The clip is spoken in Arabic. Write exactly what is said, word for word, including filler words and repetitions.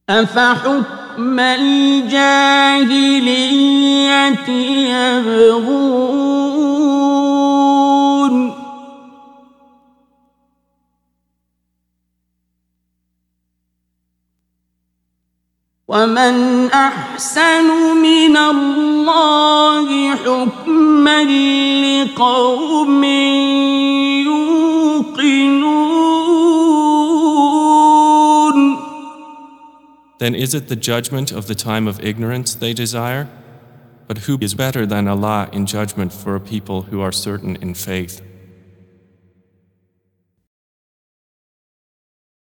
أفحكم الجاهلية يبغون ومن أحسن من الله حكما لقوم يوقنون. Then is it the judgment of the time of ignorance they desire? But who is better than Allah in judgment for a people who are certain in faith?